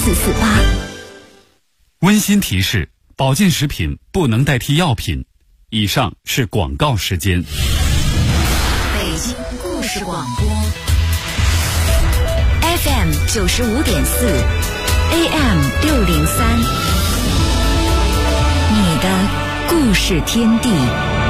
温馨提示：保健食品不能代替药品。以上是广告时间。 北京故事广播 FM 95.4 AM 603，你的故事天地。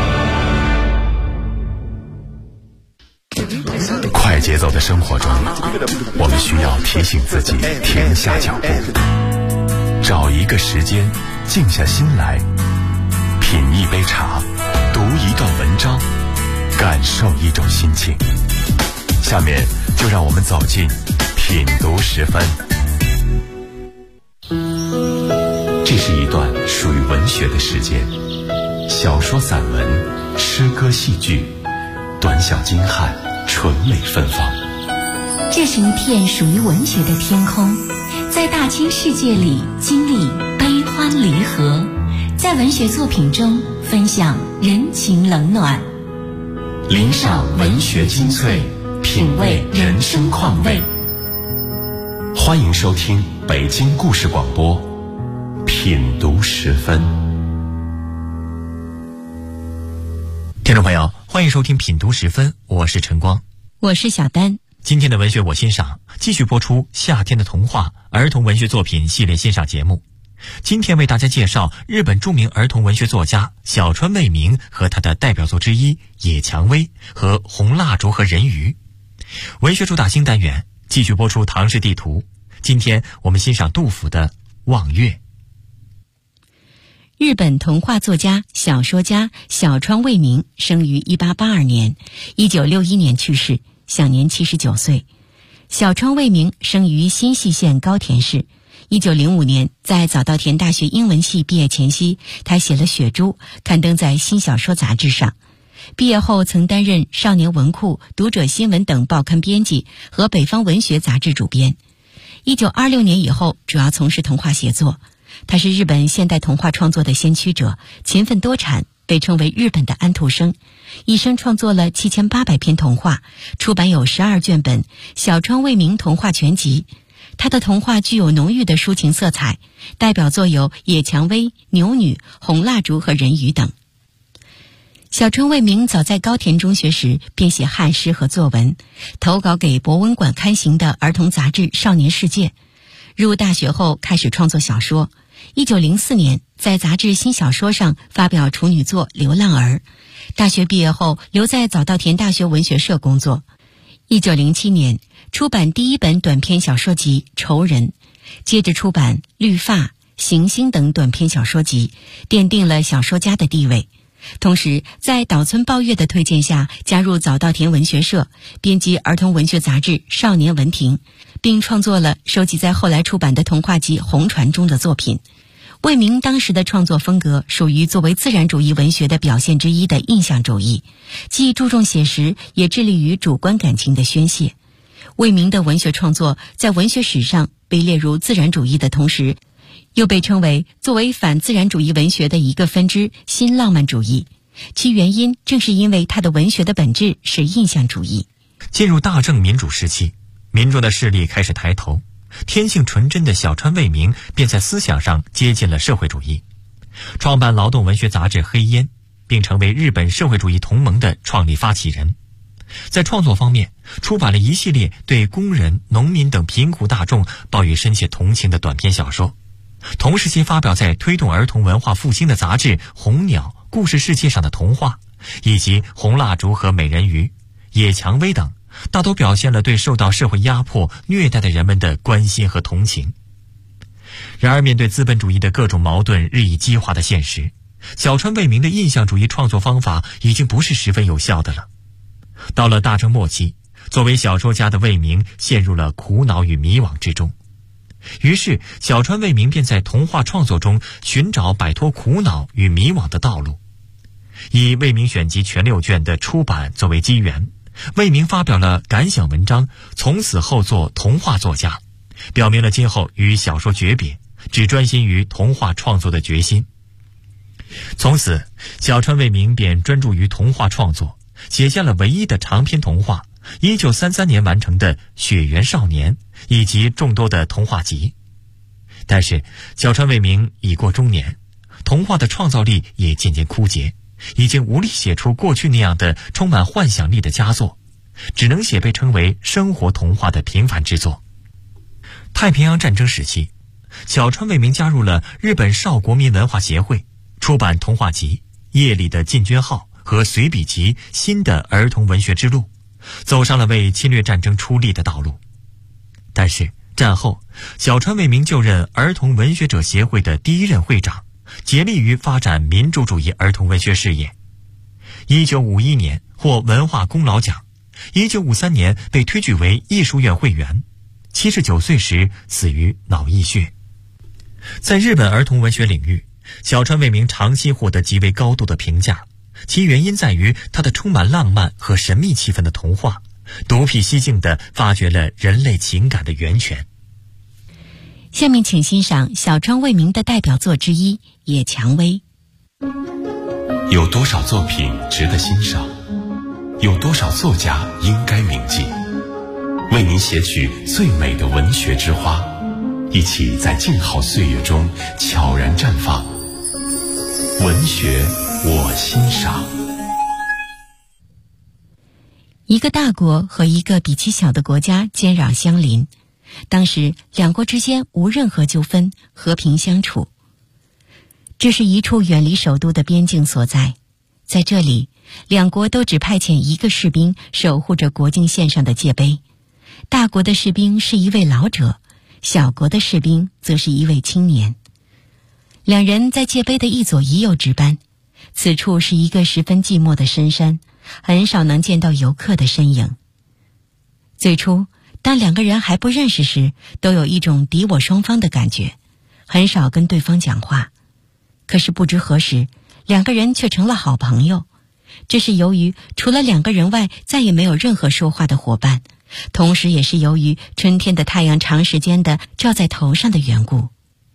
快节奏的生活中，我们需要提醒自己停下脚步，找一个时间静下心来，品一杯茶，读一段文章，感受一种心情。下面就让我们走进品读时分。这是一段属于文学的时间，小说、散文、诗歌、戏剧，短小精悍，纯美芬芳。 这是一片属于文学的天空，在大千世界里经历悲欢离合，在文学作品中分享人情冷暖， 领赏文学精粹，品味人生况味。欢迎收听北京故事广播品读时分。 听众朋友，欢迎收听品读时分，我是晨光， 我是小丹。 今天的文学我欣赏继续播出夏天的童话儿童文学作品系列欣赏节目。今天为大家介绍日本著名儿童文学作家小川卫明和他的代表作之一《野蔷薇》和《红蜡烛和人鱼》。文学主打新单元继续播出唐诗地图。今天我们欣赏杜甫的《望月》。 日本童话作家、小说家小川卫明生于1882年，1961年去世，享年79岁。小川卫明生于新舄县高田市。1905年，在早稻田大学英文系毕业前夕，他写了《雪珠》，刊登在《新小说》杂志上。毕业后曾担任《少年文库》《读者新闻》等报刊编辑和《北方文学》杂志主编。1926年以后，主要从事童话写作。他是日本现代童话创作的先驱者，勤奋多产，被称为日本的安徒生。一生创作了7800篇童话，出版有12卷本《小川卫明童话全集》。他的童话具有浓郁的抒情色彩，代表作有《野蔷薇》《牛女》《红蜡烛和人鱼》等。小川卫明早在高田中学时便写汉诗和作文，投稿给博文馆刊行的儿童杂志《少年世界》。入大学后开始创作小说。1904年在杂志《新小说》上发表处女作《流浪儿》。大学毕业后留在早稻田大学文学社工作。1907年出版第一本短篇小说集《仇人》，接着出版《绿发》《行星》等短篇小说集，奠定了小说家的地位。同时在岛村抱月的推荐下，加入早稻田文学社，编辑儿童文学杂志《少年文亭》，并创作了收集在后来出版的童话集《红船》中的作品。卫明当时的创作风格属于作为自然主义文学的表现之一的印象主义，既注重写实，也致力于主观感情的宣泄。卫明的文学创作在文学史上被列入自然主义的同时，又被称为作为反自然主义文学的一个分支新浪漫主义。其原因正是因为他的文学的本质是印象主义。 进入大正民主时期，民众的势力开始抬头，天性纯真的小川卫明便在思想上接近了社会主义，创办劳动文学杂志《黑烟》，并成为日本社会主义同盟的创立发起人。在创作方面，出版了一系列对工人、农民等贫苦大众抱有深切同情的短篇小说。同时期发表在推动儿童文化复兴的杂志《红鸟》《故事世界上的童话》，以及《红蜡烛和美人鱼》《野蔷薇》等，大都表现了对受到社会压迫、虐待的人们的关心和同情。然而，面对资本主义的各种矛盾日益激化的现实，小川卫明的印象主义创作方法已经不是十分有效的了。到了大正末期，作为小说家的卫明陷入了苦恼与迷惘之中。于是，小川卫明便在童话创作中寻找摆脱苦恼与迷惘的道路。以《卫明选集》全6卷的出版作为机缘，卫明发表了感想文章，从此后做童话作家，表明了今后与小说诀别，只专心于童话创作的决心。从此，小川卫明便专注于童话创作，写下了唯一的长篇童话，1933年完成的《雪原少年》以及众多的童话集。 但是小川卫明已过中年，童话的创造力也渐渐枯竭，已经无力写出过去那样的充满幻想力的佳作，只能写被称为生活童话的平凡之作。太平洋战争时期，小川卫明加入了日本少国民文化协会，出版童话集《夜里的进军号》和随笔集《新的儿童文学之路》，走上了为侵略战争出力的道路。但是战后，小川卫明就任儿童文学者协会的第一任会长，竭力于发展民主主义儿童文学事业。1951年获文化功劳奖，1953年被推举为艺术院会员，79岁时死于脑溢血。在日本儿童文学领域，小川卫明长期获得极为高度的评价，其原因在于他的充满浪漫和神秘气氛的童话，独辟蹊径地发掘了人类情感的源泉。 下面请欣赏小川卫明的代表作之一《野蔷薇》。 有多少作品值得欣赏？有多少作家应该铭记？为您写取最美的文学之花，一起在静好岁月中悄然绽放。文学我欣赏。 一个大国和一个比其小的国家接壤相邻，当时两国之间无任何纠纷，和平相处。这是一处远离首都的边境所在，在这里，两国都只派遣一个士兵守护着国境线上的界碑。大国的士兵是一位老者，小国的士兵则是一位青年。两人在界碑的一左一右值班。此处是一个十分寂寞的深山，很少能见到游客的身影。最初，当两个人还不认识时，都有一种敌我双方的感觉，很少跟对方讲话。可是不知何时，两个人却成了好朋友。这是由于除了两个人外，再也没有任何说话的伙伴，同时也是由于春天的太阳长时间的照在头上的缘故。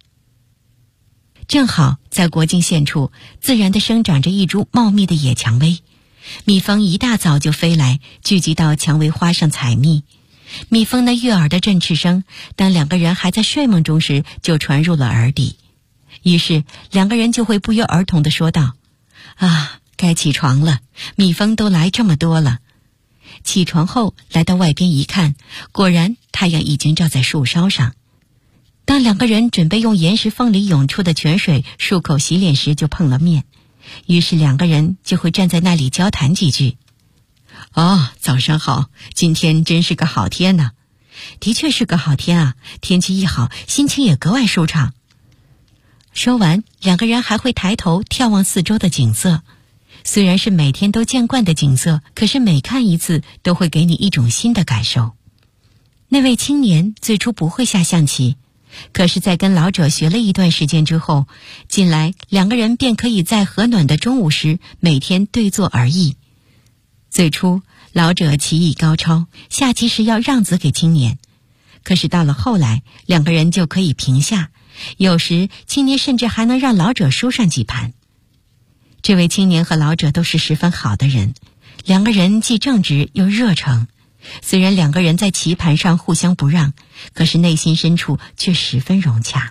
正好在国境线处，自然地生长着一株茂密的野蔷薇。蜜蜂一大早就飞来，聚集到蔷薇花上采蜜。蜜蜂那悦耳的振翅声，当两个人还在睡梦中时，就传入了耳底。于是两个人就会不约而同地说道：啊，该起床了，蜜蜂都来这么多了。起床后来到外边一看，果然太阳已经照在树梢上。当两个人准备用岩石缝里涌出的泉水漱口洗脸时，就碰了面。于是两个人就会站在那里交谈几句。哦，早上好，今天真是个好天呢。的确是个好天啊，天气一好，心情也格外舒畅。说完，两个人还会抬头眺望四周的景色。虽然是每天都见惯的景色，可是每看一次都会给你一种新的感受。那位青年最初不会下象棋，可是在跟老者学了一段时间之后，近来两个人便可以在和暖的中午时每天对坐而弈。最初老者棋艺高超，下棋时要让子给青年，可是到了后来，两个人就可以平下，有时青年甚至还能让老者输上几盘。这位青年和老者都是十分好的人，两个人既正直又热诚。虽然两个人在棋盘上互相不让，可是内心深处却十分融洽。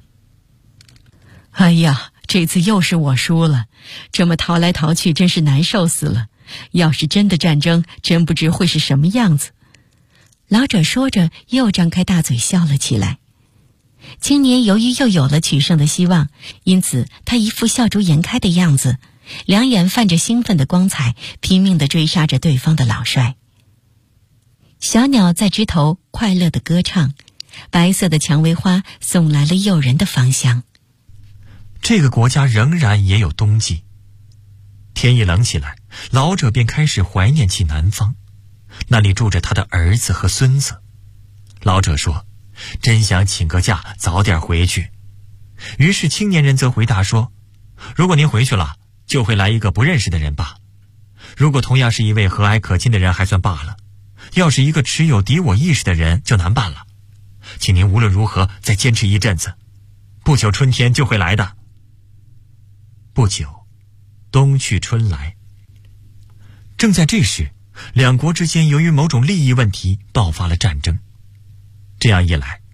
哎呀，这次又是我输了，这么逃来逃去真是难受死了。要是真的战争，真不知会是什么样子。老者说着，又张开大嘴笑了起来。青年由于又有了取胜的希望，因此他一副笑逐颜开的样子，两眼泛着兴奋的光彩，拼命地追杀着对方的老帅。小鸟在枝头快乐地歌唱，白色的蔷薇花送来了诱人的芳香。 这个国家仍然也有冬季。天一冷起来，老者便开始怀念起南方，那里住着他的儿子和孙子。老者说，真想请个假早点回去。于是青年人则回答说，如果您回去了，就会来一个不认识的人吧。如果同样是一位和蔼可亲的人还算罢了，要是一个持有敌我意识的人就难办了。请您无论如何再坚持一阵子，不久春天就会来的。不久，冬去春来。正在这时，两国之间由于某种利益问题爆发了战争。这样一来，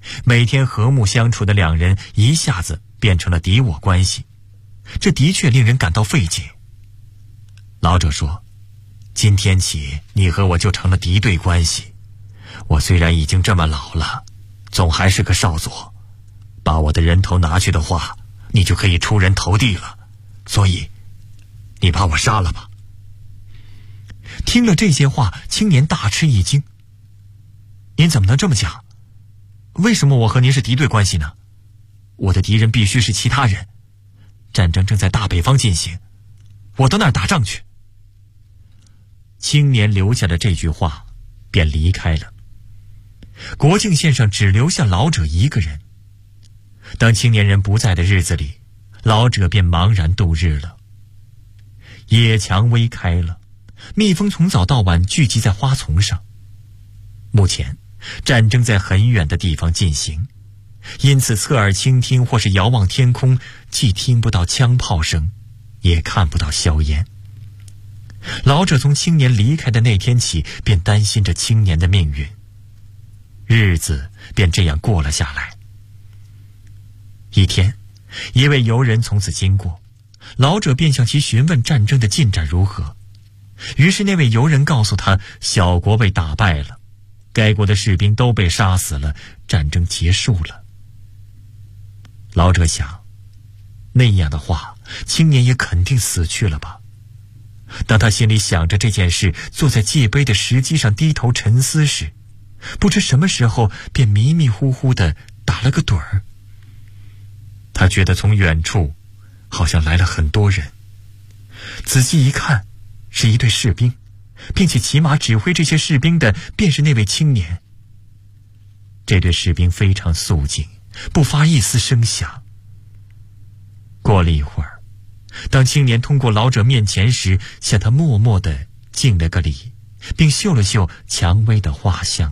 每天和睦相处的两人一下子变成了敌我关系，这的确令人感到费解。老者说，今天起你和我就成了敌对关系，我虽然已经这么老了，总还是个少佐，把我的人头拿去的话，你就可以出人头地了，所以你把我杀了吧。听了这些话，青年大吃一惊。您怎么能这么讲？为什么我和您是敌对关系呢？我的敌人必须是其他人，战争正在大北方进行，我到那儿打仗去。青年留下了这句话，便离开了。国境线上只留下老者一个人。当青年人不在的日子里，老者便茫然度日了。野蔷薇开了，蜜蜂从早到晚聚集在花丛上。目前战争在很远的地方进行，因此侧耳倾听或是遥望天空，既听不到枪炮声，也看不到硝烟。老者从青年离开的那天起，便担心着青年的命运，日子便这样过了下来。一天，一位游人从此经过，老者便向其询问战争的进展如何。于是那位游人告诉他，小国被打败了，该国的士兵都被杀死了，战争结束了。老者想，那样的话，青年也肯定死去了吧。当他心里想着这件事，坐在界碑的石基上低头沉思时，不知什么时候便迷迷糊糊地打了个盹儿。他觉得从远处好像来了很多人，仔细一看，是一队士兵，并且骑马指挥这些士兵的便是那位青年。这队士兵非常肃静，不发一丝声响。过了一会儿，当青年通过老者面前时，向他默默地敬了个礼，并嗅了嗅蔷薇的花香。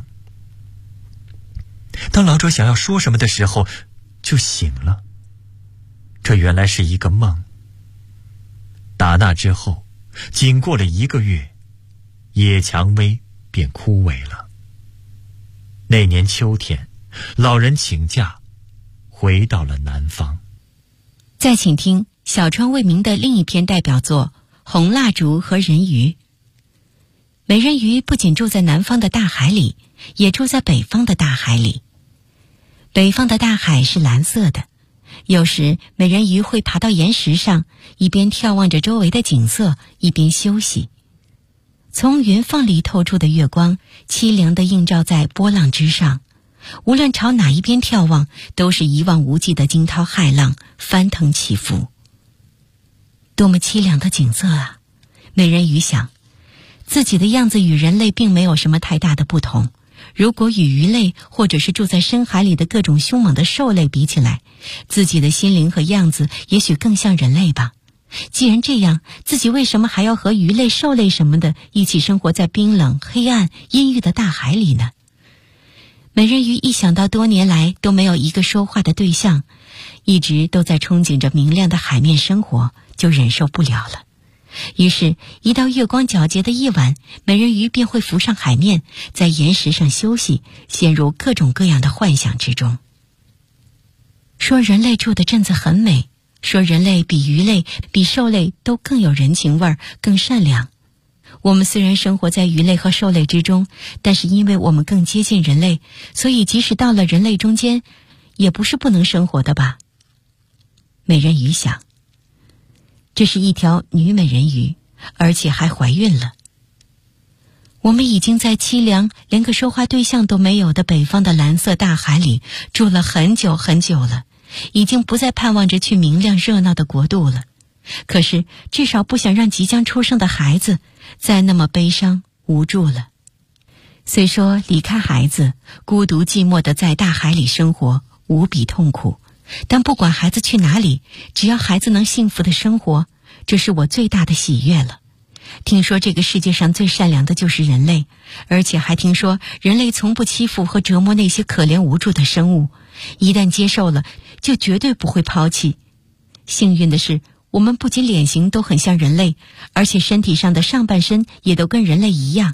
当老者想要说什么的时候，就醒了。这原来是一个梦。打那之后，仅过了1个月，野蔷薇便枯萎了。那年秋天，老人请假回到了南方。 再请听小川卫明的另一篇代表作《红蜡烛和人鱼》。美人鱼不仅住在南方的大海里，也住在北方的大海里。北方的大海是蓝色的，有时美人鱼会爬到岩石上，一边眺望着周围的景色，一边休息。从云缝里透出的月光，凄凉地映照在波浪之上，无论朝哪一边眺望，都是一望无际的惊涛骇浪，翻腾起伏。多么凄凉的景色啊！美人鱼想，自己的样子与人类并没有什么太大的不同。如果与鱼类或者是住在深海里的各种凶猛的兽类比起来，自己的心灵和样子也许更像人类吧。既然这样，自己为什么还要和鱼类、兽类什么的一起生活在冰冷、黑暗、阴郁的大海里呢？美人鱼一想到多年来都没有一个说话的对象，一直都在憧憬着明亮的海面生活，就忍受不了了。于是，一到月光皎洁的夜晚，美人鱼便会浮上海面，在岩石上休息，陷入各种各样的幻想之中。说人类住的镇子很美，说人类比鱼类、比兽类都更有人情味儿，更善良。我们虽然生活在鱼类和兽类之中，但是因为我们更接近人类，所以即使到了人类中间，也不是不能生活的吧？美人鱼想。这是一条女美人鱼，而且还怀孕了。我们已经在凄凉连个说话对象都没有的北方的蓝色大海里住了很久很久了，已经不再盼望着去明亮热闹的国度了。可是至少不想让即将出生的孩子再那么悲伤无助了。虽说离开孩子，孤独寂寞地在大海里生活无比痛苦，但不管孩子去哪里，只要孩子能幸福的生活，这是我最大的喜悦了。听说这个世界上最善良的就是人类，而且还听说人类从不欺负和折磨那些可怜无助的生物，一旦接受了，就绝对不会抛弃。幸运的是，我们不仅脸型都很像人类，而且身体上的上半身也都跟人类一样。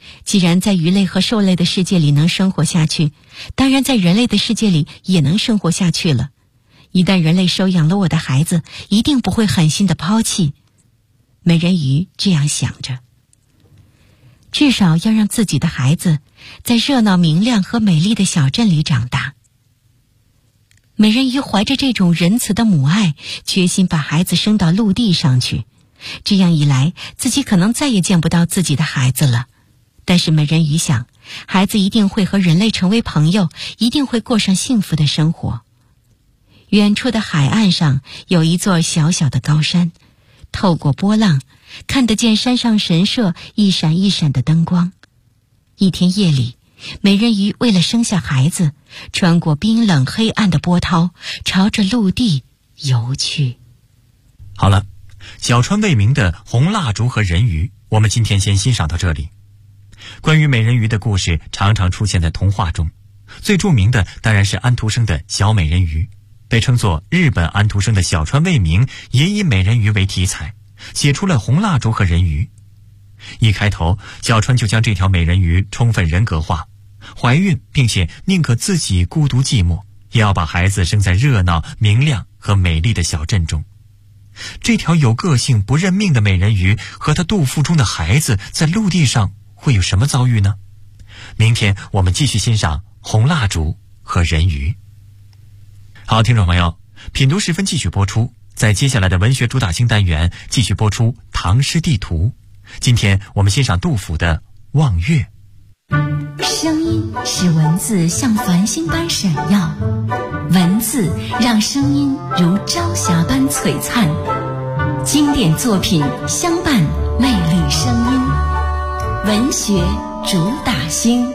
既然在鱼类和兽类的世界里能生活下去，当然在人类的世界里也能生活下去了。一旦人类收养了我的孩子，一定不会狠心的抛弃。美人鱼这样想着，至少要让自己的孩子在热闹明亮和美丽的小镇里长大。美人鱼怀着这种仁慈的母爱，决心把孩子生到陆地上去。这样一来，自己可能再也见不到自己的孩子了。但是美人鱼想，孩子一定会和人类成为朋友，一定会过上幸福的生活。远处的海岸上有一座小小的高山，透过波浪，看得见山上神社一闪一闪的灯光。一天夜里，美人鱼为了生下孩子，穿过冰冷黑暗的波涛，朝着陆地游去。 好了，小川卫明的《红蜡烛和人鱼》，我们今天先欣赏到这里。关于美人鱼的故事常常出现在童话中，最著名的当然是安徒生的小美人鱼，被称作日本安徒生的小川卫明也以美人鱼为题材，写出了《红蜡烛和人鱼》。一开头，小川就将这条美人鱼充分人格化，怀孕并且宁可自己孤独寂寞，也要把孩子生在热闹明亮和美丽的小镇中。这条有个性不认命的美人鱼和她肚腹中的孩子在陆地上会有什么遭遇呢？明天我们继续欣赏《红蜡烛和人鱼》。好，听众朋友，品读时分继续播出，在接下来的文学主打星单元继续播出唐诗地图。今天我们欣赏杜甫的《望月》。 声音使文字像繁星般闪耀，文字让声音如朝霞般璀璨，经典作品相伴魅力声音，文学主打星。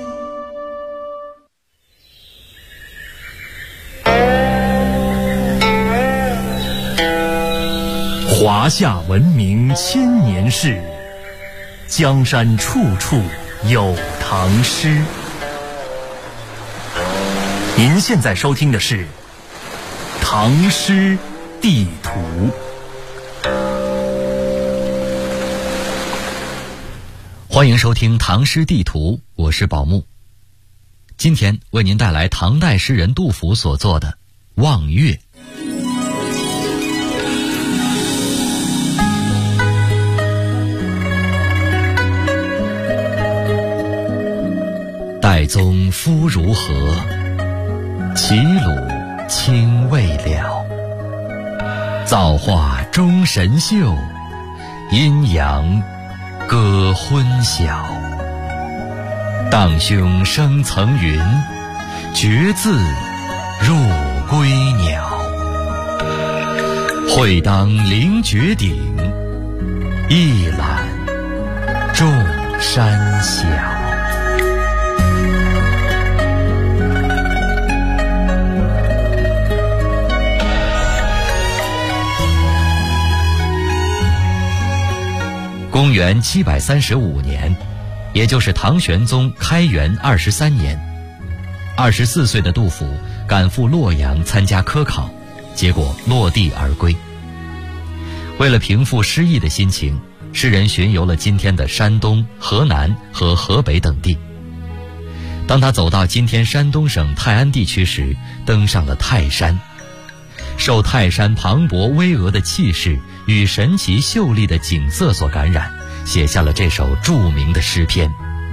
华夏文明千年事，江山处处有唐诗。您现在收听的是《唐诗地图》。欢迎收听《唐诗地图》，我是宝木。今天为您带来唐代诗人杜甫所作的《望月》。岱宗夫如何？齐鲁青未了。造化钟神秀，阴阳割昏晓。荡胸生层云，决眦入归鸟。会当凌绝顶，一览众山小。公元735年，也就是唐玄宗开元23年，24岁的杜甫赶赴洛阳参加科考，结果落地而归。为了平复失意的心情，诗人巡游了今天的山东、河南和河北等地。当他走到今天山东省泰安地区时，登上了泰山，受泰山磅礴巍峨的气势与神奇秀丽的景色所感染，写下了这首著名的诗篇。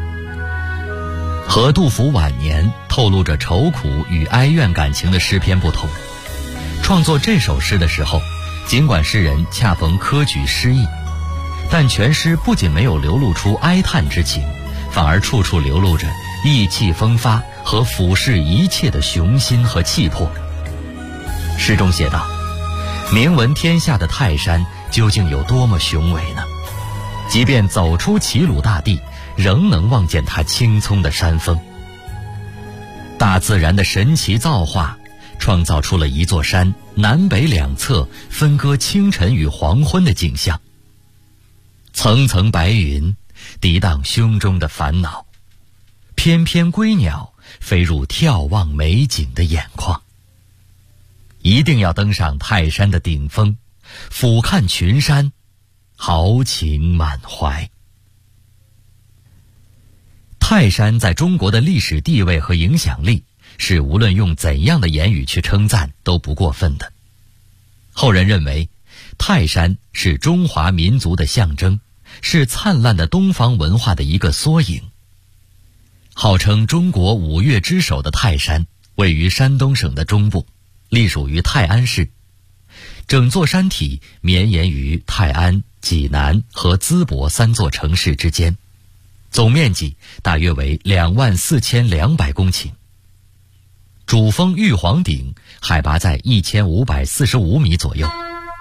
和杜甫晚年透露着愁苦与哀怨感情的诗篇不同，创作这首诗的时候，尽管诗人恰逢科举失意，但全诗不仅没有流露出哀叹之情，反而处处流露着意气风发和俯视一切的雄心和气魄。诗中写道：名闻天下的泰山究竟有多么雄伟呢？即便走出齐鲁大地，仍能望见它青葱的山峰。大自然的神奇造化，创造出了一座山南北两侧分割清晨与黄昏的景象。层层白云抵挡胸中的烦恼，翩翩归鸟飞入眺望美景的眼眶。一定要登上泰山的顶峰，俯瞰群山，豪情满怀。 泰山在中国的历史地位和影响力是无论用怎样的言语去称赞都不过分的。后人认为，泰山是中华民族的象征，是灿烂的东方文化的一个缩影。号称中国五岳之首的泰山，位于山东省的中部，隶属于泰安市。整座山体绵延于泰安、济南和淄博3座城市之间，总面积大约为24200公顷。主峰玉皇顶海拔在1545米左右。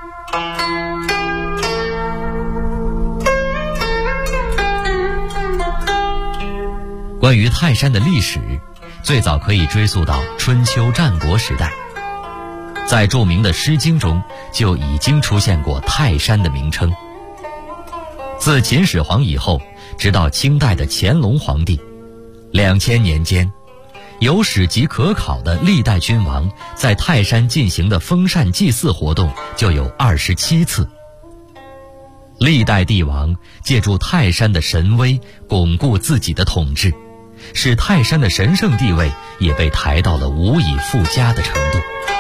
关于泰山的历史，最早可以追溯到春秋战国时代。在著名的《诗经》中就已经出现过泰山的名称。自秦始皇以后，直到清代的乾隆皇帝，2000年间，有史籍可考的历代君王在泰山进行的封禅祭祀活动就有27次。历代帝王借助泰山的神威巩固自己的统治，使泰山的神圣地位也被抬到了无以复加的程度。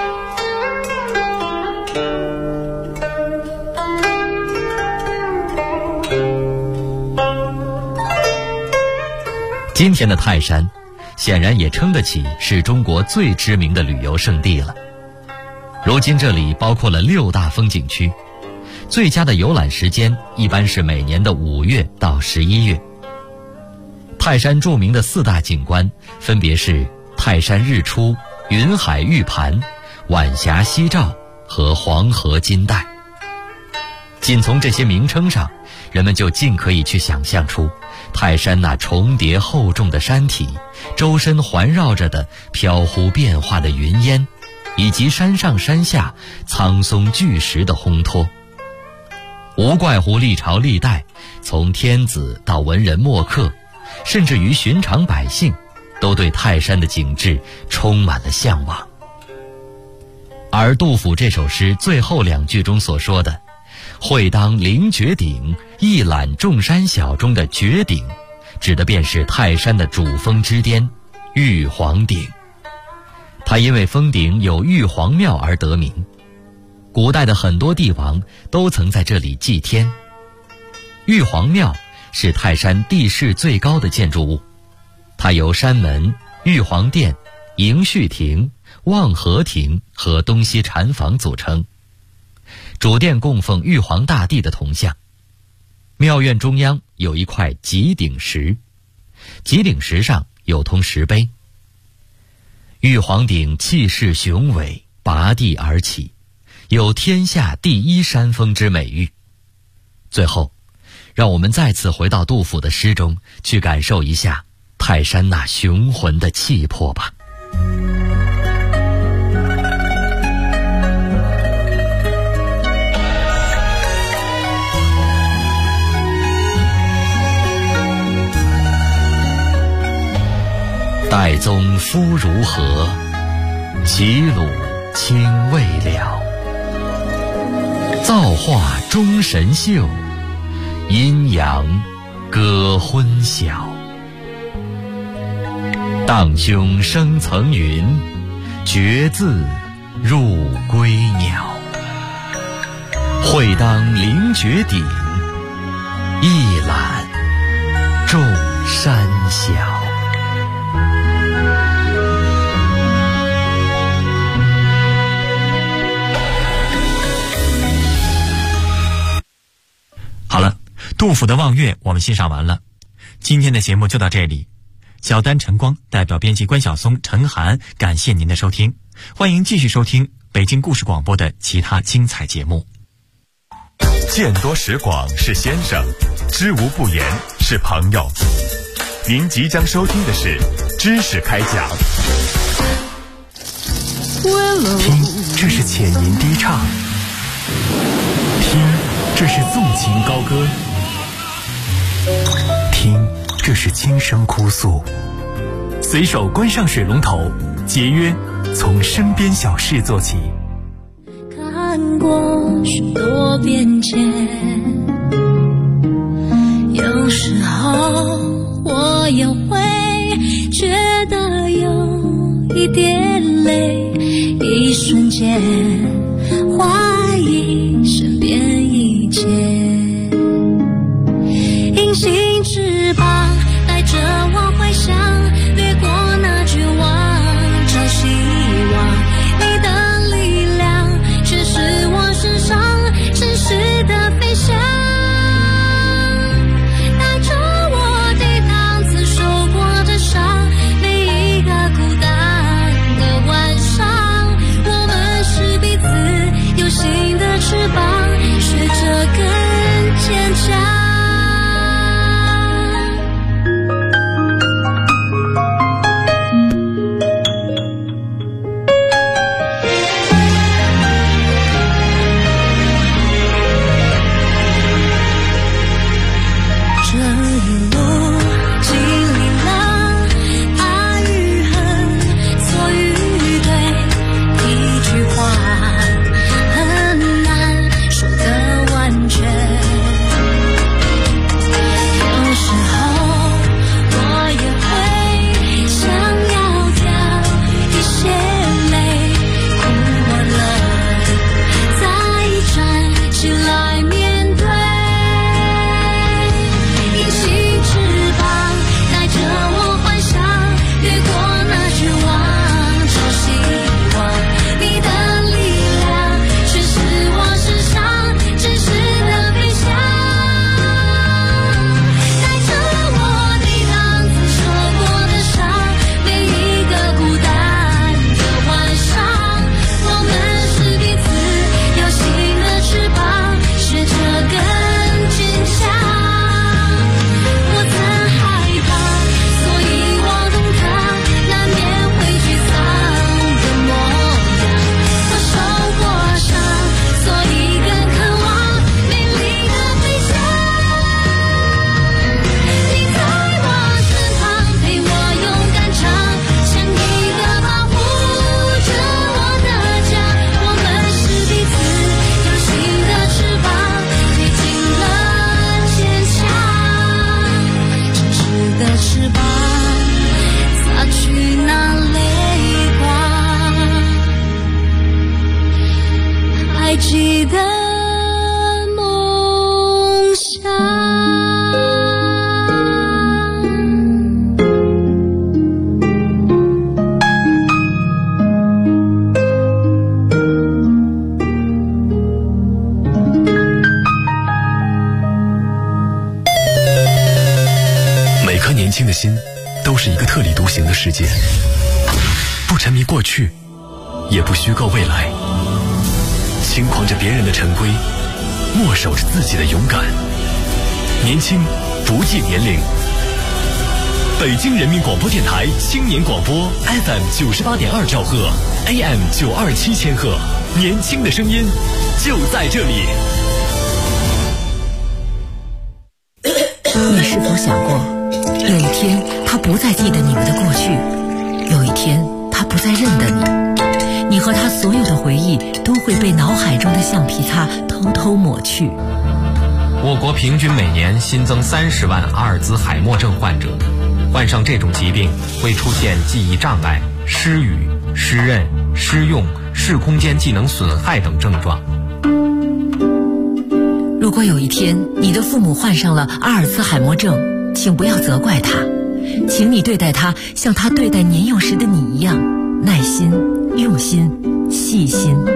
今天的泰山显然也称得起是中国最知名的旅游胜地了。如今这里包括了6大风景区，最佳的游览时间一般是每年的5月到11月。泰山著名的4大景观分别是泰山日出、云海玉盘、晚霞夕照和黄河金带。仅从这些名称上，人们就尽可以去想象出泰山那重叠厚重的山体，周身环绕着的飘忽变化的云烟，以及山上山下苍松巨石的烘托。无怪乎历朝历代，从天子到文人墨客，甚至于寻常百姓，都对泰山的景致充满了向往。而杜甫这首诗最后2句中所说的会当凌绝顶，一览众山小中的绝顶，指的便是泰山的主峰之巅玉皇顶。它因为峰顶有玉皇庙而得名，古代的很多帝王都曾在这里祭天。玉皇庙是泰山地势最高的建筑物，它由山门、玉皇殿、迎旭亭、望河亭和东西禅房组成。主殿供奉玉皇大帝的铜像，庙院中央有一块极顶石，极顶石上有通石碑。玉皇顶气势雄伟，拔地而起，有天下第一山峰之美誉。最后，让我们再次回到杜甫的诗中，去感受一下泰山那雄浑的气魄吧。岱宗夫如何，齐鲁青未了。造化钟神秀，阴阳割昏晓。荡胸生层云，决眦入归鸟。会当凌绝顶，一览众山小。 好了，杜甫的望岳我们欣赏完了，今天的节目就到这里。小丹晨光代表编辑关晓松、陈涵，感谢您的收听，欢迎继续收听北京故事广播的其他精彩节目。 见多识广是先生，知无不言是朋友。您即将收听的是知识开讲。 听，这是浅吟低唱；听，这是纵情高歌；听，这是轻声哭诉。随手关上水龙头，节约从身边小事做起。 看过许多变迁，有时候我也会觉得有一点累，一瞬间怀疑身边一切。隐形翅膀带着我回想，掠过那绝望，找希望。你的力量却是我身上真实的飞翔，带着我抵挡曾受过的伤。每一个孤单的晚上，我们是彼此有新的翅膀，学着更坚强。 轻的心都是一个特立独行的世界，不沉迷过去，也不虚构未来，轻狂着别人的陈规，默守着自己的勇敢。年轻不计年龄。北京人民广播电台青年广播 FM 98.2兆赫 AM 927千赫，年轻的声音就在这里。 你是否想过，有一天他不再记得你们的过去，有一天他不再认得你，你和他所有的回忆都会被脑海中的橡皮擦偷偷抹去。 我国平均每年新增30万阿尔兹海默症患者，患上这种疾病会出现记忆障碍、失语、失认、失用、视空间技能损害等症状。 如果有一天你的父母患上了阿尔兹海默症，请不要责怪他，请你对待他像他对待年幼时的你一样，耐心、用心、细心。